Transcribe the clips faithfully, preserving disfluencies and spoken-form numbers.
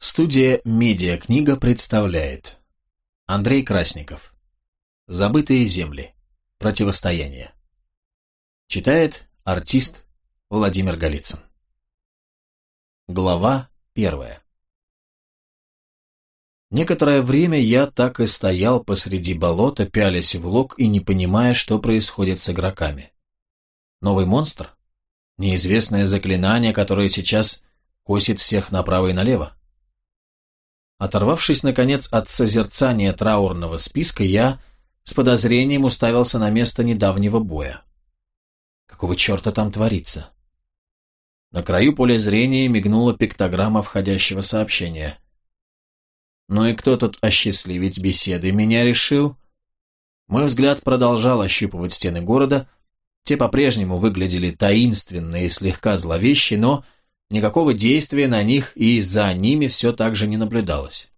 Студия «Медиакнига» представляет Андрей Красников. Забытые земли. Противостояние. Читает артист Владимир Голицын. Глава первая. Некоторое время я так и стоял посреди болота, пялясь в лог и не понимая, что происходит с игроками. Новый монстр? Неизвестное заклинание, которое сейчас косит всех направо и налево? Оторвавшись, наконец, от созерцания траурного списка, я с подозрением уставился на место недавнего боя. Какого черта там творится? На краю поля зрения мигнула пиктограмма входящего сообщения. Ну и кто тут осчастливить беседы меня решил? Мой взгляд продолжал ощупывать стены города. Те по-прежнему выглядели таинственно и слегка зловеще, но никакого действия на них и за ними все так же не наблюдалось.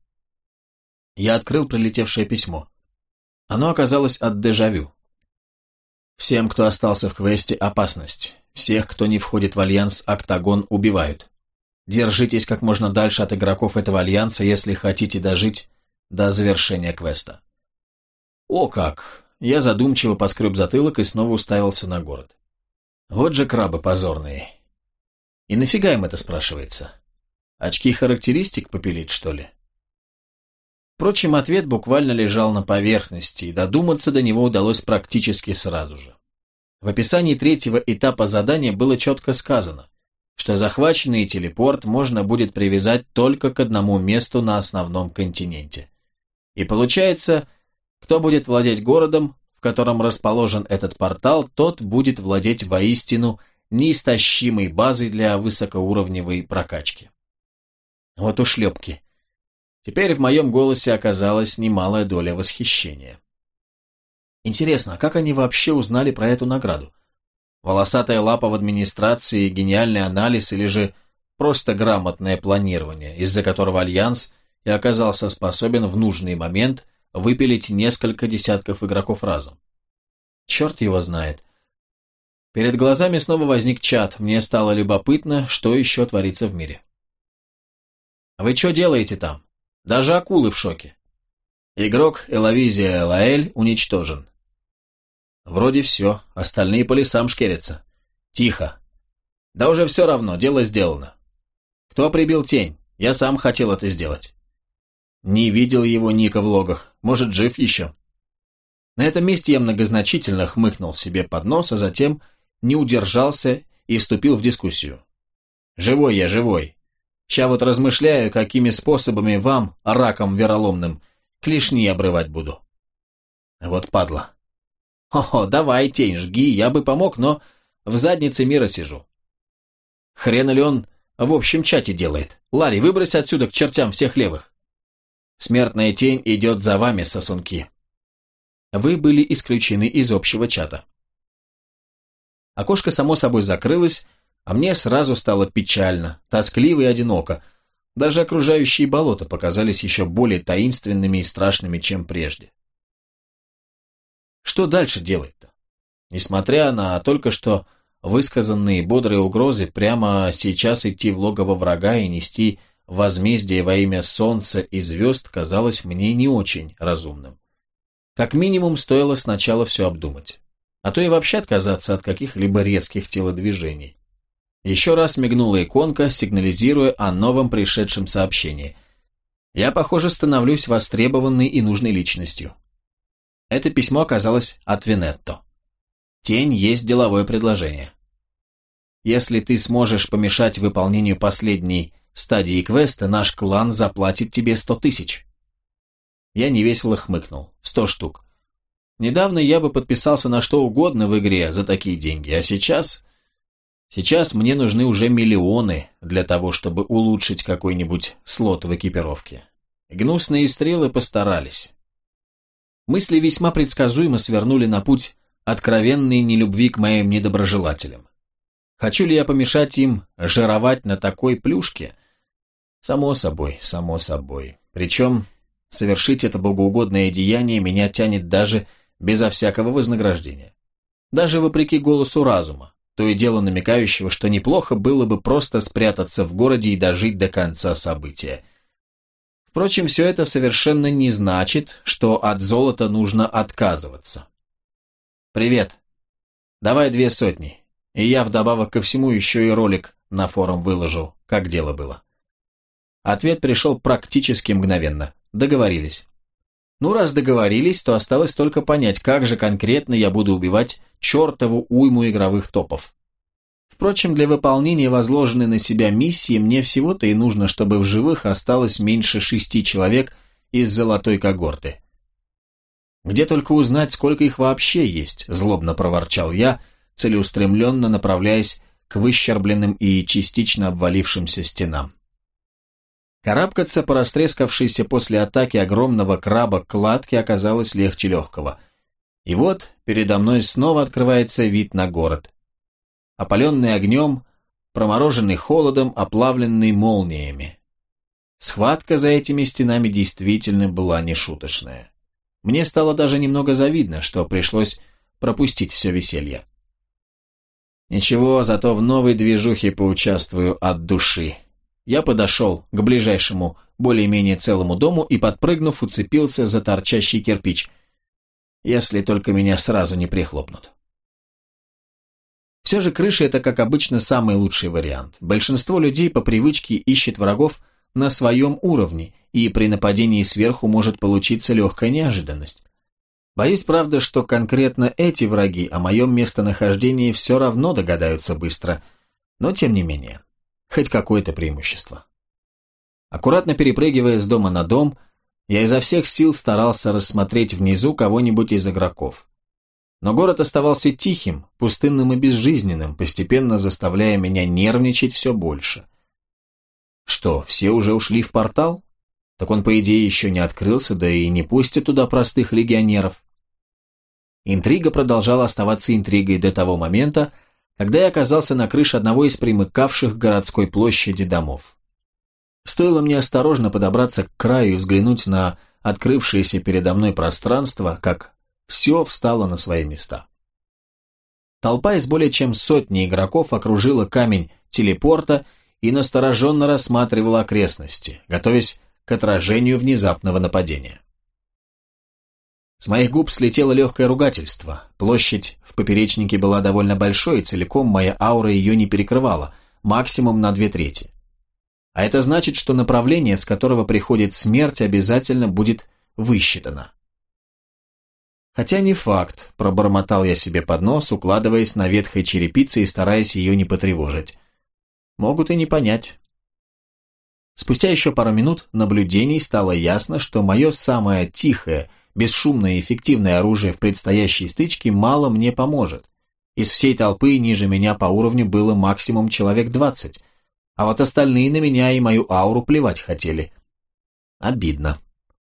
Я открыл прилетевшее письмо. Оно оказалось от дежавю. Всем, кто остался в квесте, опасность. Всех, кто не входит в альянс Октагон, убивают. Держитесь как можно дальше от игроков этого альянса, если хотите дожить до завершения квеста. О как! Я задумчиво поскреб затылок и снова уставился на город. Вот же крабы позорные. И нафига им это, спрашивается? Очки характеристик попилить, что ли? Впрочем, ответ буквально лежал на поверхности, и додуматься до него удалось практически сразу же. В описании третьего этапа задания было четко сказано, что захваченный телепорт можно будет привязать только к одному месту на основном континенте. И получается, кто будет владеть городом, в котором расположен этот портал, тот будет владеть воистину неистощимой базой для высокоуровневой прокачки. Вот ушлепки. Теперь в моем голосе оказалась немалая доля восхищения. Интересно, а как они вообще узнали про эту награду? Волосатая лапа в администрации, гениальный анализ или же просто грамотное планирование, из-за которого Альянс и оказался способен в нужный момент выпилить несколько десятков игроков разом? Черт его знает. Перед глазами снова возник чат, мне стало любопытно, что еще творится в мире. «Вы что делаете там? Даже акулы в шоке. Игрок Элавизия Лаэль уничтожен». Вроде все, остальные по лесам шкерятся. Тихо. Да уже все равно, дело сделано. Кто прибил тень? Я сам хотел это сделать. Не видел его ника в логах, может, жив еще. На этом месте я многозначительно хмыкнул себе под нос, а затем не удержался и вступил в дискуссию. Живой я, живой. Ща вот размышляю, какими способами вам, раком вероломным, клешни обрывать буду. Вот падла. Хо-хо, давай, тень, жги, я бы помог, но в заднице мира сижу. Хрена ли он в общем чате делает? Ларри, выбрось отсюда к чертям всех левых. Смертная тень идет за вами, сосунки. Вы были исключены из общего чата. Окошко само собой закрылось, а мне сразу стало печально, тоскливо и одиноко. Даже окружающие болота показались еще более таинственными и страшными, чем прежде. Что дальше делать-то? Несмотря на только что высказанные бодрые угрозы, прямо сейчас идти в логово врага и нести возмездие во имя солнца и звезд казалось мне не очень разумным. Как минимум, стоило сначала все обдумать. А то и вообще отказаться от каких-либо резких телодвижений. Еще раз мигнула иконка, сигнализируя о новом пришедшем сообщении. Я, похоже, становлюсь востребованной и нужной личностью. Это письмо оказалось от Винетто. Тень есть деловое предложение. Если ты сможешь помешать выполнению последней стадии квеста, наш клан заплатит тебе сто тысяч. Я невесело хмыкнул. Сто штук. Недавно я бы подписался на что угодно в игре за такие деньги, а сейчас... Сейчас мне нужны уже миллионы для того, чтобы улучшить какой-нибудь слот в экипировке. Гнусные стрелы постарались. Мысли весьма предсказуемо свернули на путь откровенной нелюбви к моим недоброжелателям. Хочу ли я помешать им жировать на такой плюшке? Само собой, само собой. Причем совершить это богоугодное деяние меня тянет даже безо всякого вознаграждения. Даже вопреки голосу разума, то и дело намекающего, что неплохо было бы просто спрятаться в городе и дожить до конца события. Впрочем, все это совершенно не значит, что от золота нужно отказываться. «Привет. Давай две сотни, и я вдобавок ко всему еще и ролик на форум выложу, как дело было». Ответ пришел практически мгновенно. Договорились. Ну, раз договорились, то осталось только понять, как же конкретно я буду убивать чертову уйму игровых топов. Впрочем, для выполнения возложенной на себя миссии мне всего-то и нужно, чтобы в живых осталось меньше шести человек из золотой когорты. «Где только узнать, сколько их вообще есть», – злобно проворчал я, целеустремленно направляясь к выщербленным и частично обвалившимся стенам. Карабкаться по растрескавшейся после атаки огромного краба кладке оказалось легче легкого. И вот передо мной снова открывается вид на город. Опаленный огнем, промороженный холодом, оплавленный молниями. Схватка за этими стенами действительно была нешуточная. Мне стало даже немного завидно, что пришлось пропустить все веселье. Ничего, зато в новой движухе поучаствую от души. Я подошел к ближайшему, более-менее целому дому и, подпрыгнув, уцепился за торчащий кирпич. Если только меня сразу не прихлопнут. Все же крыша – это, как обычно, самый лучший вариант. Большинство людей по привычке ищет врагов на своем уровне, и при нападении сверху может получиться легкая неожиданность. Боюсь, правда, что конкретно эти враги о моем местонахождении все равно догадаются быстро, но тем не менее, хоть какое-то преимущество. Аккуратно перепрыгивая с дома на дом, я изо всех сил старался рассмотреть внизу кого-нибудь из игроков. Но город оставался тихим, пустынным и безжизненным, постепенно заставляя меня нервничать все больше. Что, все уже ушли в портал? Так он, по идее, еще не открылся, да и не пустит туда простых легионеров. Интрига продолжала оставаться интригой до того момента, когда я оказался на крыше одного из примыкавших к городской площади домов. Стоило мне осторожно подобраться к краю и взглянуть на открывшееся передо мной пространство, как все встало на свои места. Толпа из более чем сотни игроков окружила камень телепорта и настороженно рассматривала окрестности, готовясь к отражению внезапного нападения. С моих губ слетело легкое ругательство. Площадь в поперечнике была довольно большой, и целиком моя аура ее не перекрывала, максимум на две трети. А это значит, что направление, с которого приходит смерть, обязательно будет высчитано. Хотя не факт, пробормотал я себе под нос, укладываясь на ветхой черепице и стараясь ее не потревожить. Могут и не понять. Спустя еще пару минут наблюдений стало ясно, что мое самое тихое, бесшумное и эффективное оружие в предстоящей стычке мало мне поможет. Из всей толпы ниже меня по уровню было максимум человек двадцать, а вот остальные на меня и мою ауру плевать хотели. Обидно.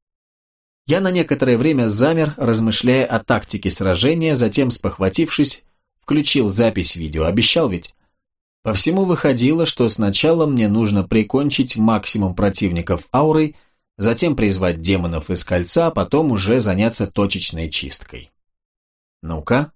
Я на некоторое время замер, размышляя о тактике сражения, затем, спохватившись, включил запись видео. Обещал ведь? По всему выходило, что сначала мне нужно прикончить максимум противников аурой, затем призвать демонов из кольца, а потом уже заняться точечной чисткой. Ну-ка.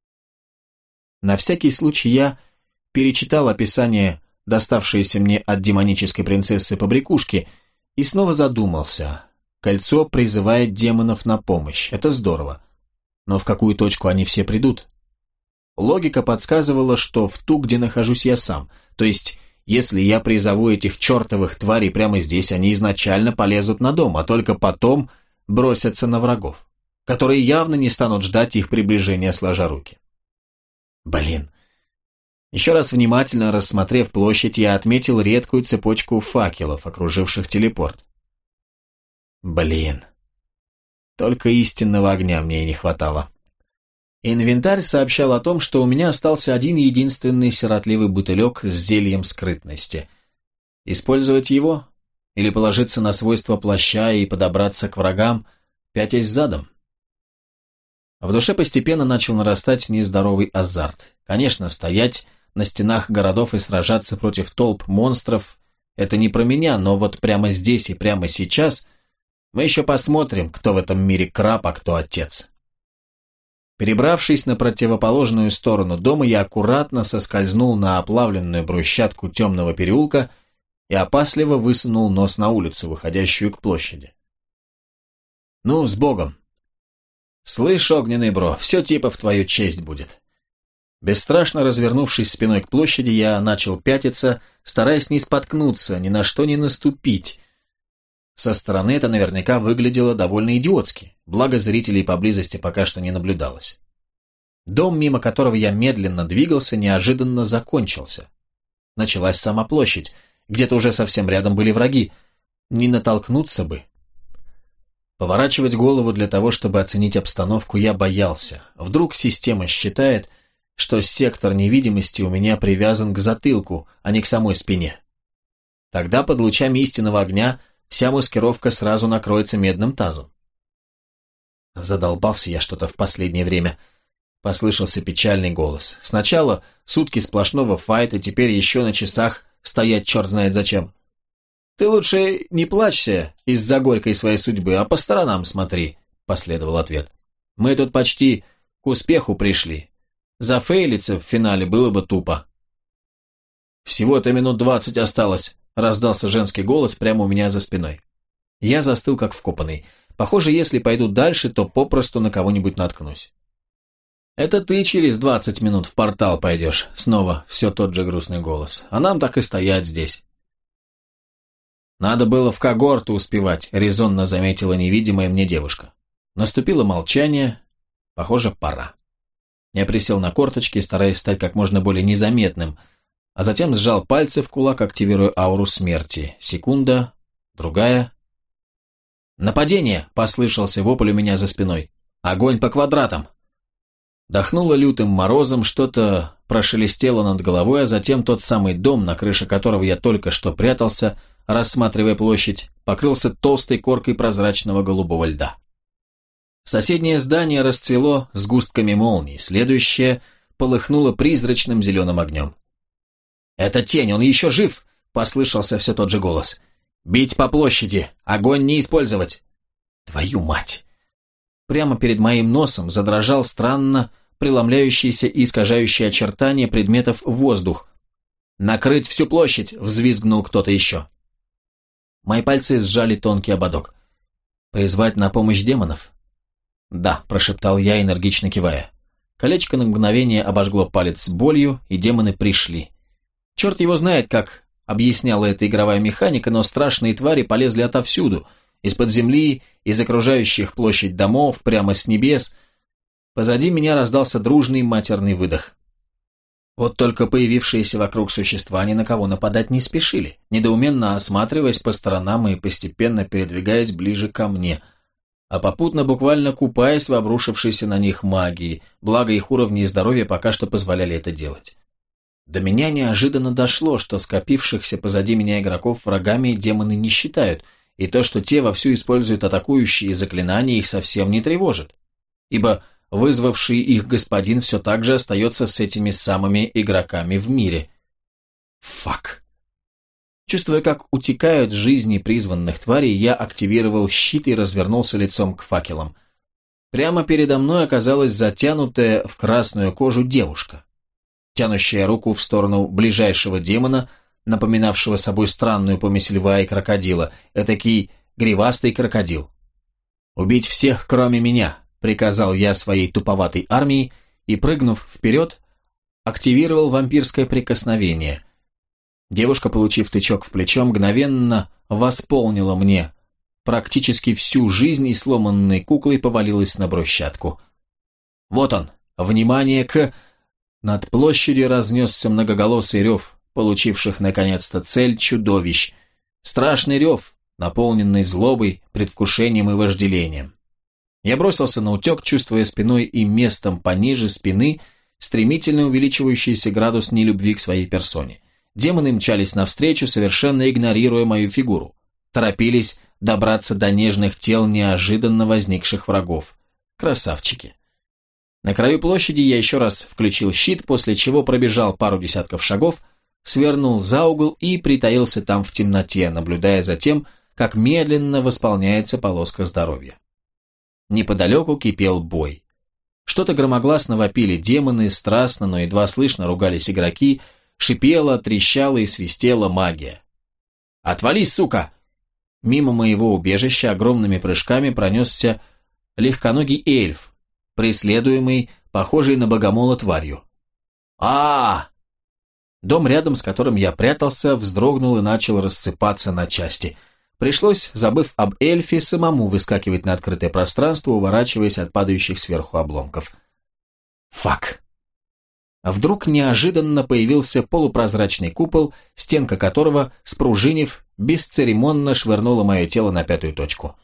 На всякий случай я перечитал описание, доставшееся мне от демонической принцессы Побрякушки, и снова задумался. Кольцо призывает демонов на помощь. Это здорово. Но в какую точку они все придут? Логика подсказывала, что в ту, где нахожусь я сам. То есть, если я призову этих чертовых тварей прямо здесь, они изначально полезут на дом, а только потом бросятся на врагов, которые явно не станут ждать их приближения сложа руки. Блин. Еще раз внимательно рассмотрев площадь, я отметил редкую цепочку факелов, окруживших телепорт. Блин. Только истинного огня мне и не хватало. Инвентарь сообщал о том, что у меня остался один единственный сиротливый бутылек с зельем скрытности. Использовать его? Или положиться на свойства плаща и подобраться к врагам, пятясь задом? В душе постепенно начал нарастать нездоровый азарт. Конечно, стоять на стенах городов и сражаться против толп монстров – это не про меня, но вот прямо здесь и прямо сейчас мы еще посмотрим, кто в этом мире краб, а кто отец. Перебравшись на противоположную сторону дома, я аккуратно соскользнул на оплавленную брусчатку темного переулка и опасливо высунул нос на улицу, выходящую к площади. «Ну, с Богом!» «Слышь, огненный бро, все типа в твою честь будет». Бесстрашно развернувшись спиной к площади, я начал пятиться, стараясь не споткнуться, ни на что не наступить. Со стороны это наверняка выглядело довольно идиотски, благо зрителей поблизости пока что не наблюдалось. Дом, мимо которого я медленно двигался, неожиданно закончился. Началась сама площадь, где-то уже совсем рядом были враги. Не натолкнуться бы. Поворачивать голову для того, чтобы оценить обстановку, я боялся. Вдруг система считает, что сектор невидимости у меня привязан к затылку, а не к самой спине. Тогда под лучами истинного огня вся маскировка сразу накроется медным тазом. Задолбался я что-то в последнее время. Послышался печальный голос. Сначала сутки сплошного файта, теперь еще на часах стоять черт знает зачем. «Ты лучше не плачься из-за горькой своей судьбы, а по сторонам смотри», — последовал ответ. «Мы тут почти к успеху пришли. Зафейлиться в финале было бы тупо». «Всего-то минут двадцать осталось», — раздался женский голос прямо у меня за спиной. Я застыл как вкопанный. Похоже, если пойду дальше, то попросту на кого-нибудь наткнусь. «Это ты через двадцать минут в портал пойдешь», — снова все тот же грустный голос. «А нам так и стоять здесь». «Надо было в когорту успевать», — резонно заметила невидимая мне девушка. Наступило молчание. Похоже, пора. Я присел на корточки, стараясь стать как можно более незаметным, а затем сжал пальцы в кулак, активируя ауру смерти. Секунда, другая. «Нападение!» — послышался вопль у меня за спиной. «Огонь по квадратам!» Дохнуло лютым морозом, что-то прошелестело над головой, а затем тот самый дом, на крыше которого я только что прятался, рассматривая площадь, покрылся толстой коркой прозрачного голубого льда. Соседнее здание расцвело сгустками молний, следующее полыхнуло призрачным зеленым огнем. «Это тень, он еще жив!» — послышался все тот же голос. «Бить по площади! Огонь не использовать!» «Твою мать!» Прямо перед моим носом задрожал странно преломляющийся и искажающий очертания предметов воздух. «Накрыть всю площадь!» — взвизгнул кто-то еще. Мои пальцы сжали тонкий ободок. «Призвать на помощь демонов?» «Да», — прошептал я, энергично кивая. Колечко на мгновение обожгло палец болью, и демоны пришли. Черт его знает, как объясняла эта игровая механика, но страшные твари полезли отовсюду, из-под земли, из окружающих площадь домов, прямо с небес. Позади меня раздался дружный матерный выдох. Вот только появившиеся вокруг существа ни на кого нападать не спешили, недоуменно осматриваясь по сторонам и постепенно передвигаясь ближе ко мне, а попутно буквально купаясь в обрушившейся на них магии, благо их уровни здоровья пока что позволяли это делать. До меня неожиданно дошло, что скопившихся позади меня игроков врагами демоны не считают, и то, что те вовсю используют атакующие заклинания, их совсем не тревожит, ибо вызвавший их господин все так же остается с этими самыми игроками в мире. Фак. Чувствуя, как утекают жизни призванных тварей, я активировал щит и развернулся лицом к факелам. Прямо передо мной оказалась затянутая в красную кожу девушка, тянущая руку в сторону ближайшего демона, напоминавшего собой странную помесь льва и крокодила, этакий гривастый крокодил. «Убить всех, кроме меня», — приказал я своей туповатой армии и, прыгнув вперед, активировал вампирское прикосновение. Девушка, получив тычок в плечо, мгновенно восполнила мне практически всю жизнь и сломанной куклой повалилась на брусчатку. Вот он, внимание к... Над площадью разнесся многоголосый рев получивших наконец-то цель чудовищ. Страшный рев, наполненный злобой, предвкушением и вожделением. Я бросился на утек, чувствуя спиной и местом пониже спины стремительно увеличивающийся градус нелюбви к своей персоне. Демоны мчались навстречу, совершенно игнорируя мою фигуру. Торопились добраться до нежных тел неожиданно возникших врагов. Красавчики. На краю площади я еще раз включил щит, после чего пробежал пару десятков шагов, свернул за угол и притаился там в темноте, наблюдая за тем, как медленно восполняется полоска здоровья. Неподалеку кипел бой. Что-то громогласно вопили демоны, страстно, но едва слышно ругались игроки, шипела, трещала и свистела магия. «Отвали, сука!» Мимо моего убежища огромными прыжками пронесся легконогий эльф, преследуемый, похожий на богомола тварью. а, -а, -а Дом, рядом с которым я прятался, вздрогнул и начал рассыпаться на части. Пришлось, забыв об эльфе, самому выскакивать на открытое пространство, уворачиваясь от падающих сверху обломков. Фак! А вдруг неожиданно появился полупрозрачный купол, стенка которого, спружинив, бесцеремонно швырнула мое тело на пятую точку.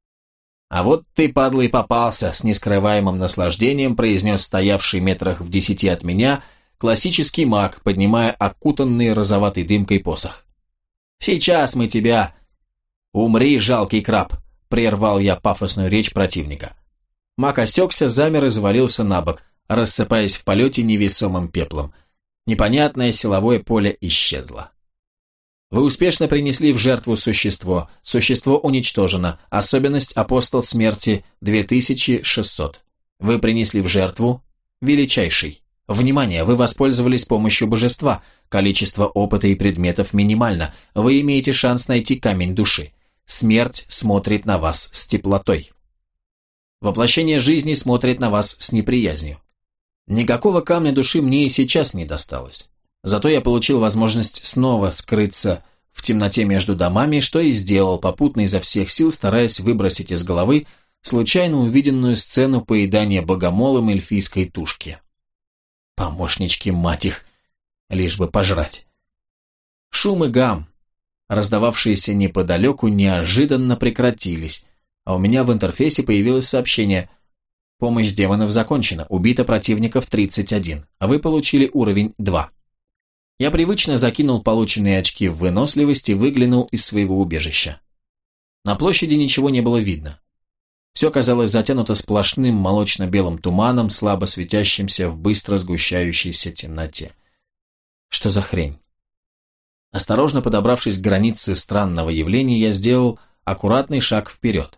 «А вот ты, падла, и попался!» — с нескрываемым наслаждением произнес стоявший метрах в десяти от меня классический маг, поднимая окутанный розоватой дымкой посох. «Сейчас мы тебя...» «Умри, жалкий краб!» — прервал я пафосную речь противника. Маг осекся, замер и завалился на бок, рассыпаясь в полете невесомым пеплом. Непонятное силовое поле исчезло. Вы успешно принесли в жертву существо. Существо уничтожено. Особенность апостол смерти две тысячи шестьсот. Вы принесли в жертву величайший. Внимание, вы воспользовались помощью божества. Количество опыта и предметов минимально. Вы имеете шанс найти камень души. Смерть смотрит на вас с теплотой. Воплощение жизни смотрит на вас с неприязнью. Никакого камня души мне и сейчас не досталось. Зато я получил возможность снова скрыться в темноте между домами, что и сделал, попутно изо всех сил стараясь выбросить из головы случайно увиденную сцену поедания богомолом эльфийской тушки. Помощнички, мать их, лишь бы пожрать. Шум и гам, раздававшиеся неподалеку, неожиданно прекратились, а у меня в интерфейсе появилось сообщение: «Помощь демонов закончена, убито противников тридцать один, а вы получили уровень два». Я привычно закинул полученные очки в выносливость и выглянул из своего убежища. На площади ничего не было видно. Все казалось затянуто сплошным молочно-белым туманом, слабо светящимся в быстро сгущающейся темноте. Что за хрень? Осторожно подобравшись к границе странного явления, я сделал аккуратный шаг вперед.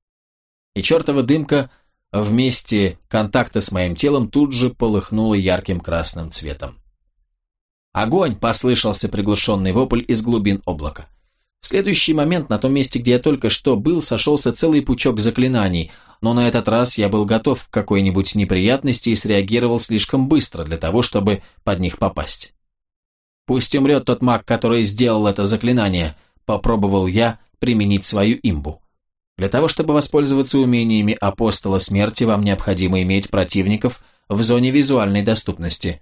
И чертова дымка в месте контакта с моим телом тут же полыхнула ярким красным цветом. «Огонь!» – послышался приглушенный вопль из глубин облака. В следующий момент на том месте, где я только что был, сошелся целый пучок заклинаний, но на этот раз я был готов к какой-нибудь неприятности и среагировал слишком быстро для того, чтобы под них попасть. «Пусть умрет тот маг, который сделал это заклинание», – попробовал я применить свою имбу. Для того, чтобы воспользоваться умениями апостола смерти, вам необходимо иметь противников в зоне визуальной доступности.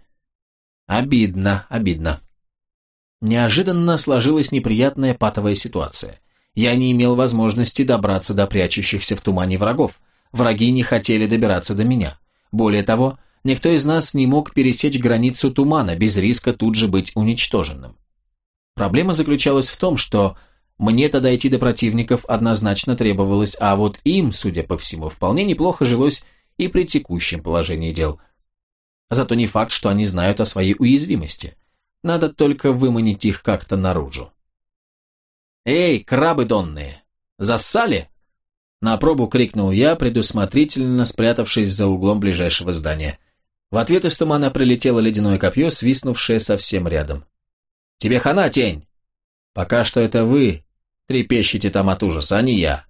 Обидно, обидно. Неожиданно сложилась неприятная патовая ситуация. Я не имел возможности добраться до прячущихся в тумане врагов. Враги не хотели добираться до меня. Более того, никто из нас не мог пересечь границу тумана без риска тут же быть уничтоженным. Проблема заключалась в том, что мне-то дойти до противников однозначно требовалось, а вот им, судя по всему, вполне неплохо жилось и при текущем положении дел. Зато не факт, что они знают о своей уязвимости. Надо только выманить их как-то наружу. «Эй, крабы донные! Зассали?» На пробу крикнул я, предусмотрительно спрятавшись за углом ближайшего здания. В ответ из тумана прилетело ледяное копье, свистнувшее совсем рядом. «Тебе хана, тень! Пока что это вы трепещете там от ужаса, а не я».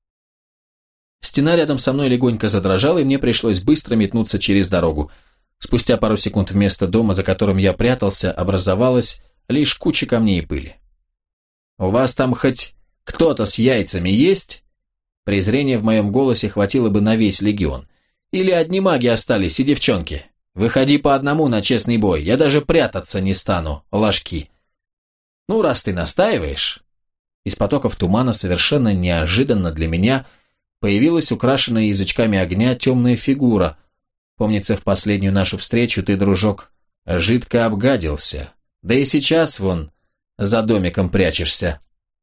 Стена рядом со мной легонько задрожала, и мне пришлось быстро метнуться через дорогу. Спустя пару секунд вместо дома, за которым я прятался, образовалась лишь куча камней и пыли. «У вас там хоть кто-то с яйцами есть?» Презрения в моем голосе хватило бы на весь легион. «Или одни маги остались, и девчонки? Выходи по одному на честный бой, я даже прятаться не стану, ложки». «Ну, раз ты настаиваешь...» Из потоков тумана совершенно неожиданно для меня появилась украшенная язычками огня темная фигура. Помнится, в последнюю нашу встречу ты, дружок, жидко обгадился. Да и сейчас, вон, за домиком прячешься.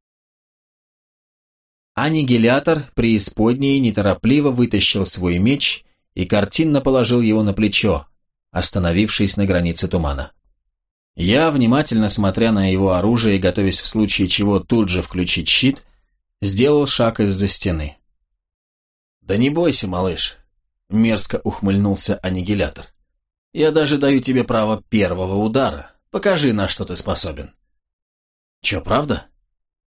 Аннигилятор преисподней неторопливо вытащил свой меч и картинно положил его на плечо, остановившись на границе тумана. Я, внимательно смотря на его оружие и готовясь в случае чего тут же включить щит, сделал шаг из-за стены. «Да не бойся, малыш», — мерзко ухмыльнулся аннигилятор. «Я даже даю тебе право первого удара. Покажи, на что ты способен». «Че, правда?»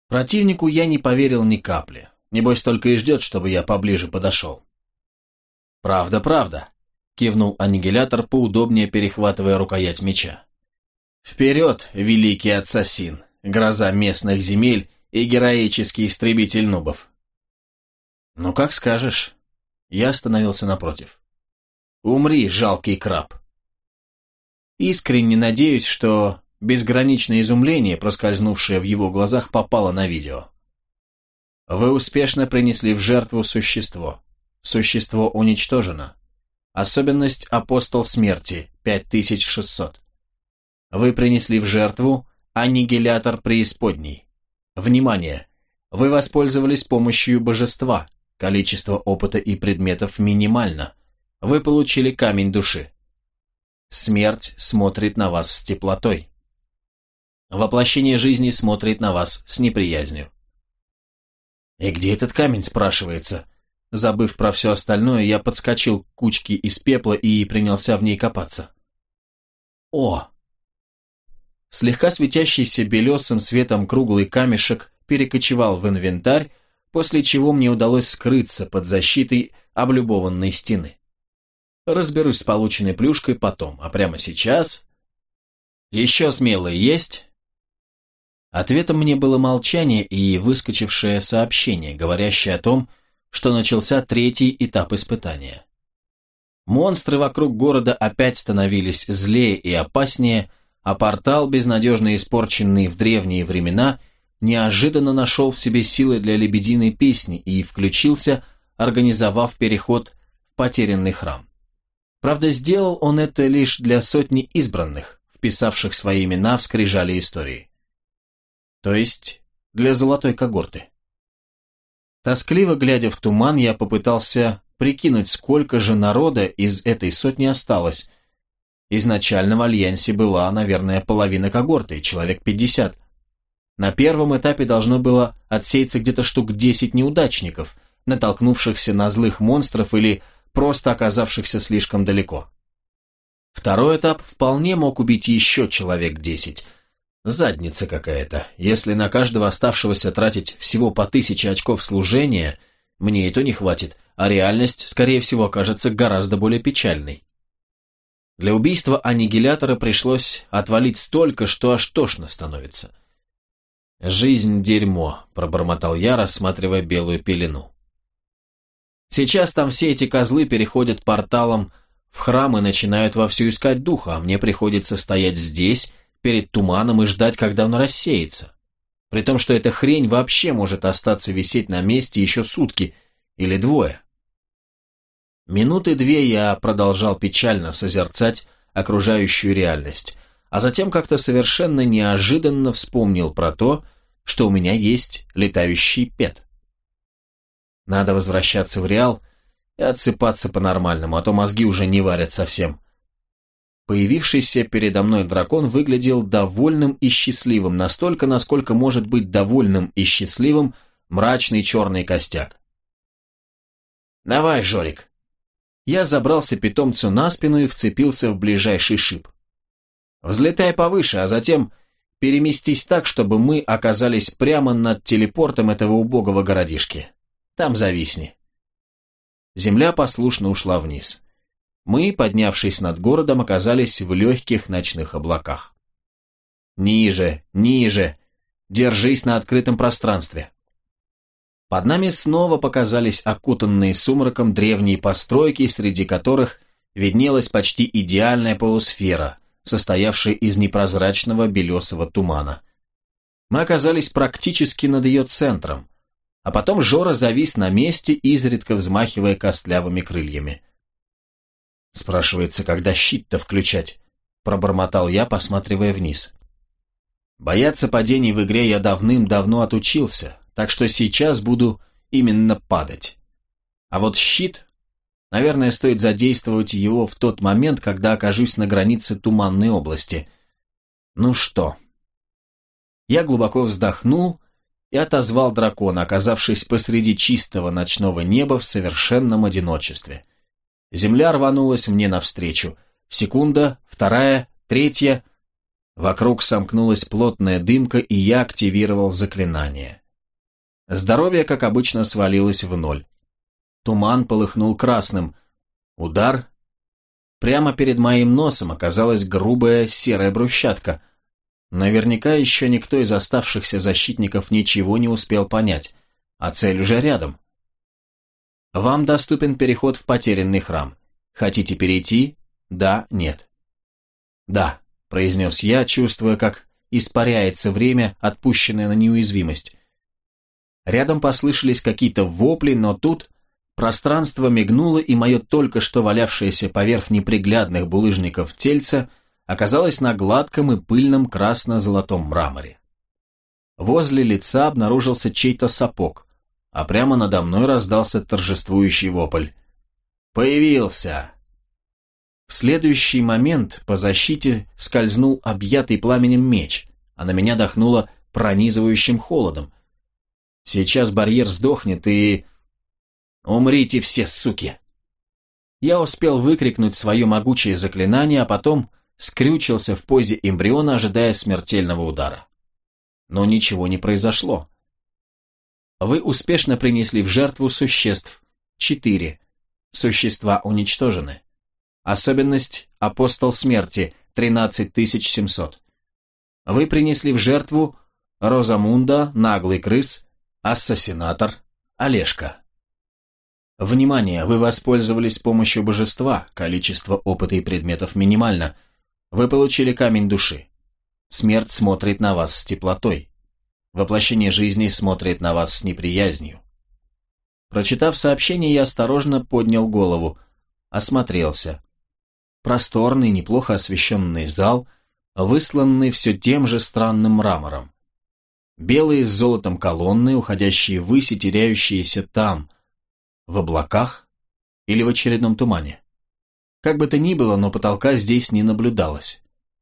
Противнику я не поверил ни капли. Небось, только и ждет, чтобы я поближе подошел. «Правда, правда», — кивнул аннигилятор, поудобнее перехватывая рукоять меча. «Вперед, великий ассасин, гроза местных земель и героический истребитель нубов!» «Ну, как скажешь». Я остановился напротив. «Умри, жалкий краб!» Искренне надеюсь, что безграничное изумление, проскользнувшее в его глазах, попало на видео. Вы успешно принесли в жертву существо. Существо уничтожено. Особенность апостол смерти, пять тысяч шестьсот. Вы принесли в жертву аннигилятор преисподней. Внимание! Вы воспользовались помощью божества. Количество опыта и предметов минимально. Вы получили камень души. Смерть смотрит на вас с теплотой. Воплощение жизни смотрит на вас с неприязнью. «И где этот камень?» – спрашивается. Забыв про все остальное, я подскочил к кучке из пепла и принялся в ней копаться. О! Слегка светящийся белесым светом круглый камешек перекочевал в инвентарь, после чего мне удалось скрыться под защитой облюбованной стены. Разберусь с полученной плюшкой потом, а прямо сейчас... Еще смелые есть? Ответом мне было молчание и выскочившее сообщение, говорящее о том, что начался третий этап испытания. Монстры вокруг города опять становились злее и опаснее, а портал, безнадежно испорченный в древние времена, неожиданно нашел в себе силы для лебединой песни и включился, организовав переход в потерянный храм. Правда, сделал он это лишь для сотни избранных, вписавших свои имена в скрижали истории. То есть для золотой когорты. Тоскливо глядя в туман, я попытался прикинуть, сколько же народа из этой сотни осталось. Изначально в Альянсе была, наверное, половина когорты, человек пятьдесят. На первом этапе должно было отсеяться где-то штук десять неудачников, натолкнувшихся на злых монстров или просто оказавшихся слишком далеко. Второй этап вполне мог убить еще человек десять. Задница какая-то. Если на каждого оставшегося тратить всего по тысяче очков служения, мне и то не хватит, а реальность, скорее всего, окажется гораздо более печальной. Для убийства аннигилятора пришлось отвалить столько, что аж тошно становится. «Жизнь – дерьмо», – пробормотал я, рассматривая белую пелену. Сейчас там все эти козлы переходят порталом в храм и начинают вовсю искать духа, а мне приходится стоять здесь, перед туманом, и ждать, когда он рассеется. При том, что эта хрень вообще может остаться висеть на месте еще сутки или двое. Минуты две я продолжал печально созерцать окружающую реальность, а затем как-то совершенно неожиданно вспомнил про то, что у меня есть летающий пет. Надо возвращаться в Реал и отсыпаться по-нормальному, а то мозги уже не варят совсем. Появившийся передо мной дракон выглядел довольным и счастливым, настолько, насколько может быть довольным и счастливым мрачный черный костяк. «Давай, Жорик!» Я забрался питомцу на спину и вцепился в ближайший шип. «Взлетай повыше, а затем переместись так, чтобы мы оказались прямо над телепортом этого убогого городишки. Там зависни». Земля послушно ушла вниз. Мы, поднявшись над городом, оказались в легких ночных облаках. «Ниже, ниже! Держись на открытом пространстве!» Под нами снова показались окутанные сумраком древние постройки, среди которых виднелась почти идеальная полусфера, состоявшая из непрозрачного белесого тумана. Мы оказались практически над ее центром, а потом Жора завис на месте, изредка взмахивая костлявыми крыльями. «Спрашивается, когда щит-то включать?» – пробормотал я, посматривая вниз. Бояться падений в игре я давным-давно отучился, так что сейчас буду именно падать. А вот щит, наверное, стоит задействовать его в тот момент, когда окажусь на границе туманной области. Ну что? Я глубоко вздохнул и отозвал дракона, оказавшись посреди чистого ночного неба в совершенном одиночестве. Земля рванулась мне навстречу. Секунда, вторая, третья. Вокруг сомкнулась плотная дымка, и я активировал заклинание. Здоровье, как обычно, свалилось в ноль. Туман полыхнул красным. Удар. Прямо перед моим носом оказалась грубая серая брусчатка. Наверняка еще никто из оставшихся защитников ничего не успел понять, а цель уже рядом. Вам доступен переход в потерянный храм. Хотите перейти? Да, нет. Да, произнес я, чувствуя, как испаряется время, отпущенное на неуязвимость. Рядом послышались какие-то вопли, но тут пространство мигнуло, и мое только что валявшееся поверх неприглядных булыжников тельце оказалось на гладком и пыльном красно-золотом мраморе. Возле лица обнаружился чей-то сапог, а прямо надо мной раздался торжествующий вопль. «Появился!» В следующий момент по защите скользнул объятый пламенем меч, а на меня дохнуло пронизывающим холодом. Сейчас барьер сдохнет и... «Умрите все, суки!» Я успел выкрикнуть свое могучее заклинание, а потом скрючился в позе эмбриона, ожидая смертельного удара. Но ничего не произошло. Вы успешно принесли в жертву существ. Четыре. Существа уничтожены. Особенность «Апостол смерти» тринадцать тысяч семьсот. Вы принесли в жертву Розамунда, Наглый крыс, Ассасинатор, Олежка. Внимание, вы воспользовались помощью божества, количество опыта и предметов минимально. Вы получили камень души. Смерть смотрит на вас с теплотой. Воплощение жизни смотрит на вас с неприязнью. Прочитав сообщение, я осторожно поднял голову, осмотрелся. Просторный, неплохо освещенный зал, высланный все тем же странным мрамором. Белые с золотом колонны, уходящие ввысь и теряющиеся там, в облаках или в очередном тумане. Как бы то ни было, но потолка здесь не наблюдалось.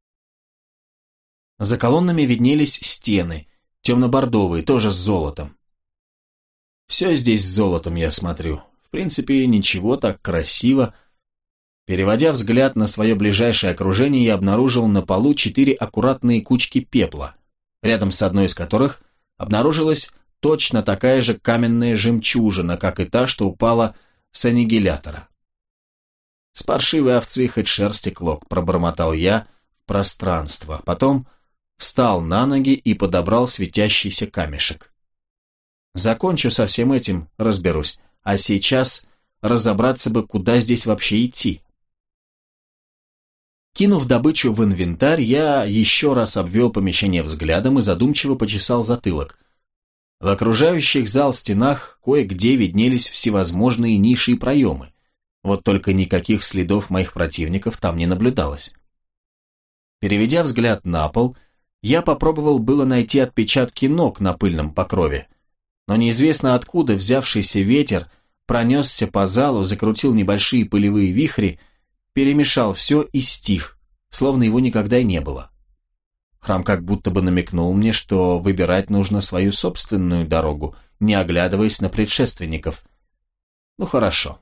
За колоннами виднелись стены, темно-бордовые, тоже с золотом. Все здесь с золотом, я смотрю. В принципе, ничего, так красиво. Переводя взгляд на свое ближайшее окружение, я обнаружил на полу четыре аккуратные кучки пепла, рядом с одной из которых обнаружилась точно такая же каменная жемчужина, как и та, что упала с аннигилятора. «С паршивой овцы хоть шерсти клок», — пробормотал я в пространство. Потом встал на ноги и подобрал светящийся камешек. Закончу со всем этим, разберусь. А сейчас разобраться бы, куда здесь вообще идти. Кинув добычу в инвентарь, я еще раз обвел помещение взглядом и задумчиво почесал затылок. В окружающих зал стенах кое-где виднелись всевозможные ниши и проемы. Вот только никаких следов моих противников там не наблюдалось. Переведя взгляд на пол, я попробовал было найти отпечатки ног на пыльном покрове, но неизвестно откуда взявшийся ветер пронесся по залу, закрутил небольшие пылевые вихри, перемешал все и стих, словно его никогда и не было. Храм как будто бы намекнул мне, что выбирать нужно свою собственную дорогу, не оглядываясь на предшественников. Ну хорошо.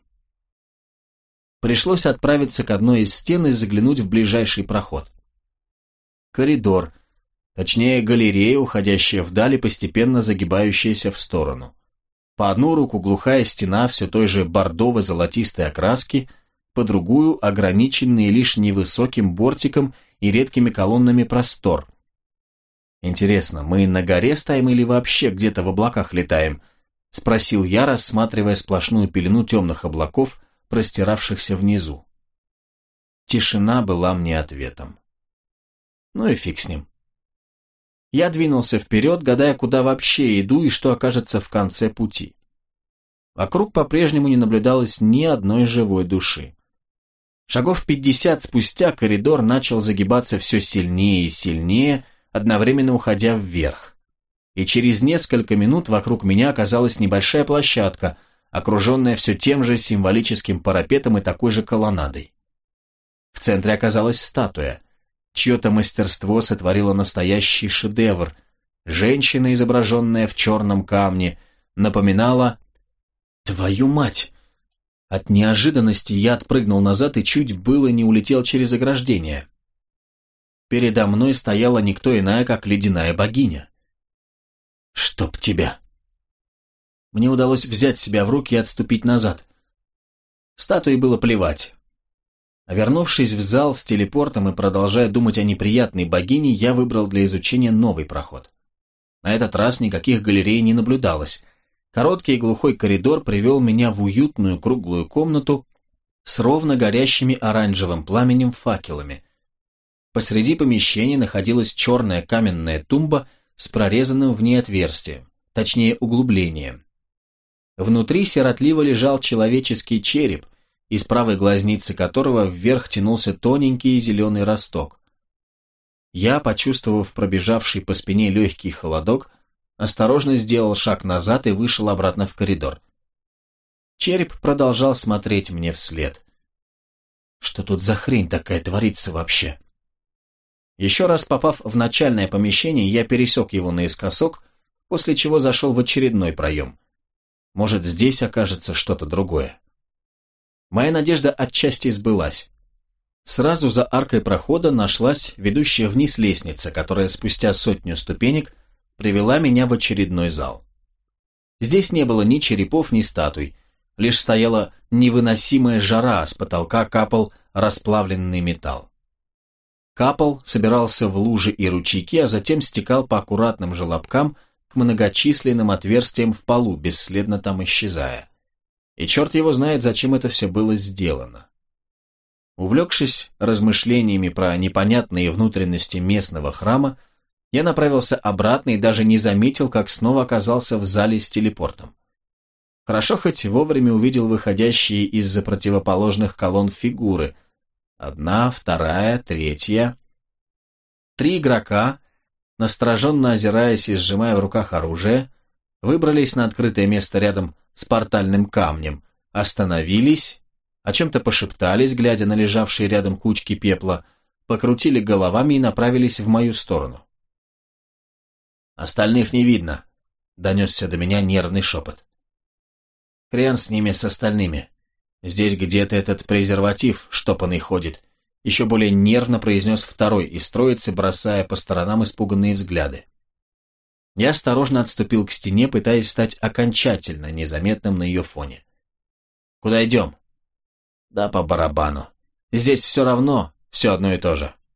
Пришлось отправиться к одной из стен и заглянуть в ближайший проход. Коридор, точнее галерея, уходящая вдаль и постепенно загибающаяся в сторону. По одну руку глухая стена все той же бордово-золотистой окраски, по другую ограниченный лишь невысоким бортиком и редкими колоннами простор. Интересно, мы на горе стоим или вообще где-то в облаках летаем? Спросил я, рассматривая сплошную пелену темных облаков, простиравшихся внизу. Тишина была мне ответом. Ну и фиг с ним. Я двинулся вперед, гадая, куда вообще иду и что окажется в конце пути. Вокруг по-прежнему не наблюдалось ни одной живой души. Шагов пятьдесят спустя коридор начал загибаться все сильнее и сильнее, одновременно уходя вверх. И через несколько минут вокруг меня оказалась небольшая площадка, окруженная все тем же символическим парапетом и такой же колоннадой. В центре оказалась статуя. Чье-то мастерство сотворило настоящий шедевр. Женщина, изображенная в черном камне, напоминала... Твою мать! От неожиданности я отпрыгнул назад и чуть было не улетел через ограждение. Передо мной стояла никто иная, как ледяная богиня. «Чтоб тебя!» Мне удалось взять себя в руки и отступить назад. Статуе было плевать. А вернувшись в зал с телепортом и продолжая думать о неприятной богине, я выбрал для изучения новый проход. На этот раз никаких галерей не наблюдалось. Короткий и глухой коридор привел меня в уютную круглую комнату с ровно горящими оранжевым пламенем факелами. Посреди помещения находилась черная каменная тумба с прорезанным в ней отверстием, точнее углублением. Внутри сиротливо лежал человеческий череп, из правой глазницы которого вверх тянулся тоненький зеленый росток. Я, почувствовав пробежавший по спине легкий холодок, осторожно сделал шаг назад и вышел обратно в коридор. Череп продолжал смотреть мне вслед. Что тут за хрень такая творится вообще? Еще раз попав в начальное помещение, я пересек его наискосок, после чего зашел в очередной проем. Может, здесь окажется что-то другое. Моя надежда отчасти сбылась. Сразу за аркой прохода нашлась ведущая вниз лестница, которая спустя сотню ступенек привела меня в очередной зал. Здесь не было ни черепов, ни статуй, лишь стояла невыносимая жара, а с потолка капал расплавленный металл. Капал, собирался в лужи и ручейки, а затем стекал по аккуратным желобкам к многочисленным отверстиям в полу, бесследно там исчезая. И черт его знает, зачем это все было сделано. Увлекшись размышлениями про непонятные внутренности местного храма, я направился обратно и даже не заметил, как снова оказался в зале с телепортом. Хорошо хоть вовремя увидел выходящие из-за противоположных колонн фигуры. Одна, вторая, третья. Три игрока, настороженно озираясь и сжимая в руках оружие, выбрались на открытое место рядом с портальным камнем, остановились, о чем-то пошептались, глядя на лежавшие рядом кучки пепла, покрутили головами и направились в мою сторону. «Остальных не видно», — донесся до меня нервный шепот. «Хрен с ними, с остальными. Здесь где-то этот презерватив штопанный ходит», — еще более нервно произнес второй из троицы, бросая по сторонам испуганные взгляды. Я осторожно отступил к стене, пытаясь стать окончательно незаметным на ее фоне. «Куда идем?» «Да по барабану. Здесь все равно, все одно и то же».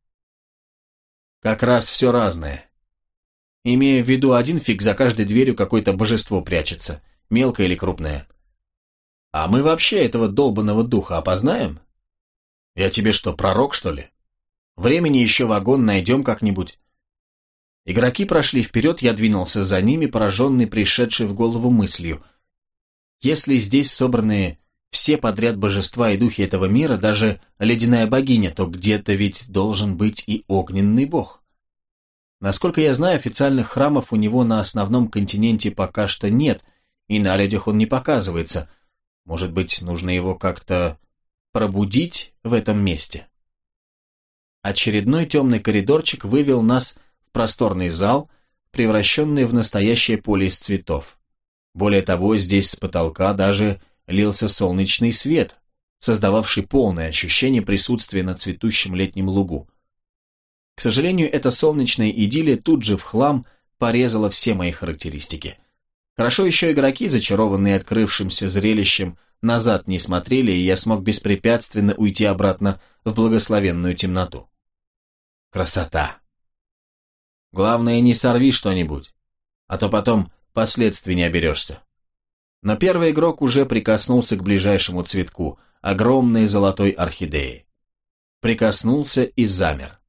«Как раз все разное. Имея в виду, один фиг за каждой дверью какое-то божество прячется, мелкое или крупное. А мы вообще этого долбанного духа опознаем? Я тебе что, пророк, что ли? Времени еще вагон, найдем как-нибудь». Игроки прошли вперед, я двинулся за ними, пораженный пришедшей в голову мыслью. Если здесь собраны все подряд божества и духи этого мира, даже ледяная богиня, то где-то ведь должен быть и огненный бог. Насколько я знаю, официальных храмов у него на основном континенте пока что нет, и на людях он не показывается. Может быть, нужно его как-то пробудить в этом месте? Очередной темный коридорчик вывел нас в просторный зал, превращенный в настоящее поле из цветов. Более того, здесь с потолка даже лился солнечный свет, создававший полное ощущение присутствия на цветущем летнем лугу. К сожалению, эта солнечная идиллия тут же в хлам порезала все мои характеристики. Хорошо еще игроки, зачарованные открывшимся зрелищем, назад не смотрели, и я смог беспрепятственно уйти обратно в благословенную темноту. Красота! Главное, не сорви что-нибудь, а то потом последствий не оберешься. Но первый игрок уже прикоснулся к ближайшему цветку, огромной золотой орхидеи. Прикоснулся и замер.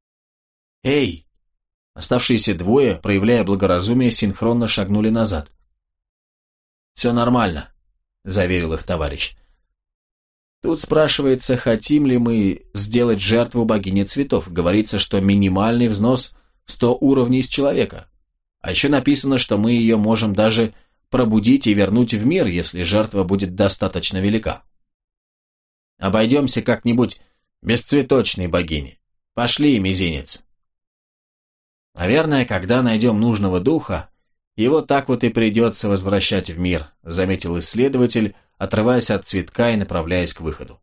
«Эй!» Оставшиеся двое, проявляя благоразумие, синхронно шагнули назад. «Все нормально», — заверил их товарищ. «Тут спрашивается, хотим ли мы сделать жертву богине цветов. Говорится, что минимальный взнос — сто уровней с человека. А еще написано, что мы ее можем даже пробудить и вернуть в мир, если жертва будет достаточно велика. Обойдемся как-нибудь без цветочной богини. Пошли, мизинец». «Наверное, когда найдем нужного духа, его так вот и придется возвращать в мир», заметил исследователь, отрываясь от цветка и направляясь к выходу.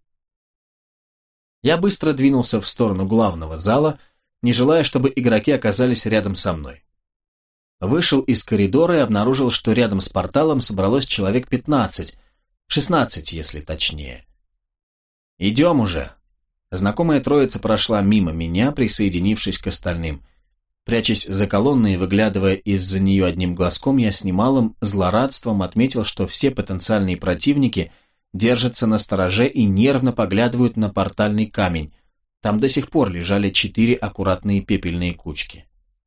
Я быстро двинулся в сторону главного зала, не желая, чтобы игроки оказались рядом со мной. Вышел из коридора и обнаружил, что рядом с порталом собралось человек пятнадцать, шестнадцать, если точнее. «Идем уже!» Знакомая троица прошла мимо меня, присоединившись к остальным. Прячась за колонной и выглядывая из-за нее одним глазком, я с немалым злорадством отметил, что все потенциальные противники держатся на стороже и нервно поглядывают на портальный камень. Там до сих пор лежали четыре аккуратные пепельные кучки.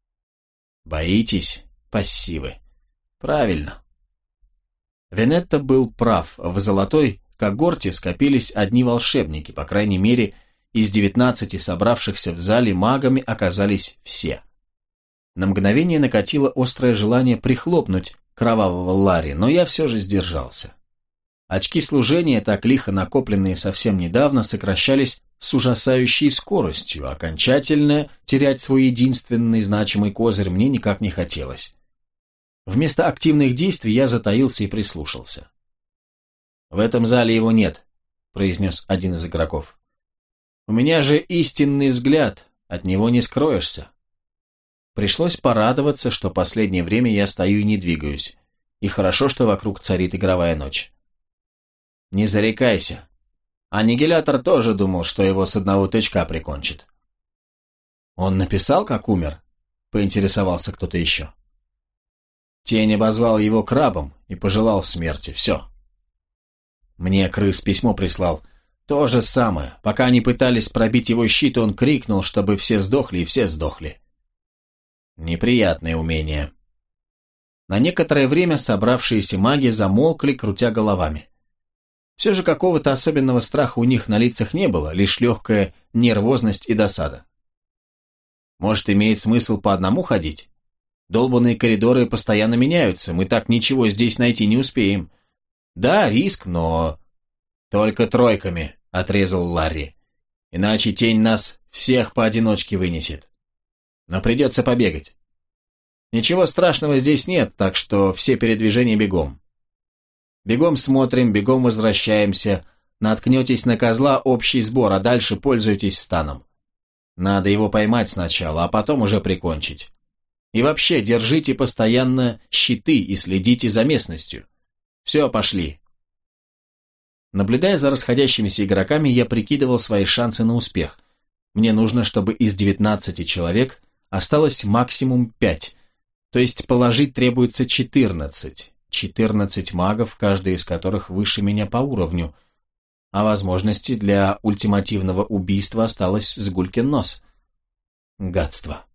«Боитесь, пассивы?» «Правильно». Венетто был прав. В золотой когорте скопились одни волшебники, по крайней мере, из девятнадцати собравшихся в зале магами оказались все. На мгновение накатило острое желание прихлопнуть кровавого Ларри, но я все же сдержался. Очки служения, так лихо накопленные совсем недавно, сокращались с ужасающей скоростью, окончательно терять свой единственный значимый козырь мне никак не хотелось. Вместо активных действий я затаился и прислушался. «В этом зале его нет», — произнес один из игроков. «У меня же истинный взгляд, от него не скроешься». Пришлось порадоваться, что последнее время я стою и не двигаюсь, и хорошо, что вокруг царит игровая ночь. «Не зарекайся. Аннигилятор тоже думал, что его с одного тычка прикончит». «Он написал, как умер?» — поинтересовался кто-то еще. Тень обозвал его крабом и пожелал смерти. Все. Мне крыс письмо прислал. То же самое. Пока они пытались пробить его щит, он крикнул, чтобы все сдохли, и все сдохли. Неприятное умение. На некоторое время собравшиеся маги замолкли, крутя головами. Все же какого-то особенного страха у них на лицах не было, лишь легкая нервозность и досада. Может, имеет смысл по одному ходить? Долбанные коридоры постоянно меняются, мы так ничего здесь найти не успеем. Да, риск, но... Только тройками, отрезал Ларри. Иначе тень нас всех поодиночке вынесет. Но придется побегать. Ничего страшного здесь нет, так что все передвижения бегом. Бегом смотрим, бегом возвращаемся. Наткнетесь на козла, общий сбор, а дальше пользуйтесь станом. Надо его поймать сначала, а потом уже прикончить. И вообще, держите постоянно щиты и следите за местностью. Все, пошли. Наблюдая за расходящимися игроками, я прикидывал свои шансы на успех. Мне нужно, чтобы из девятнадцати человек осталось максимум пять, то есть положить требуется четырнадцать. четырнадцать магов, каждый из которых выше меня по уровню, а возможности для ультимативного убийства осталось с гулькин нос. Гадство.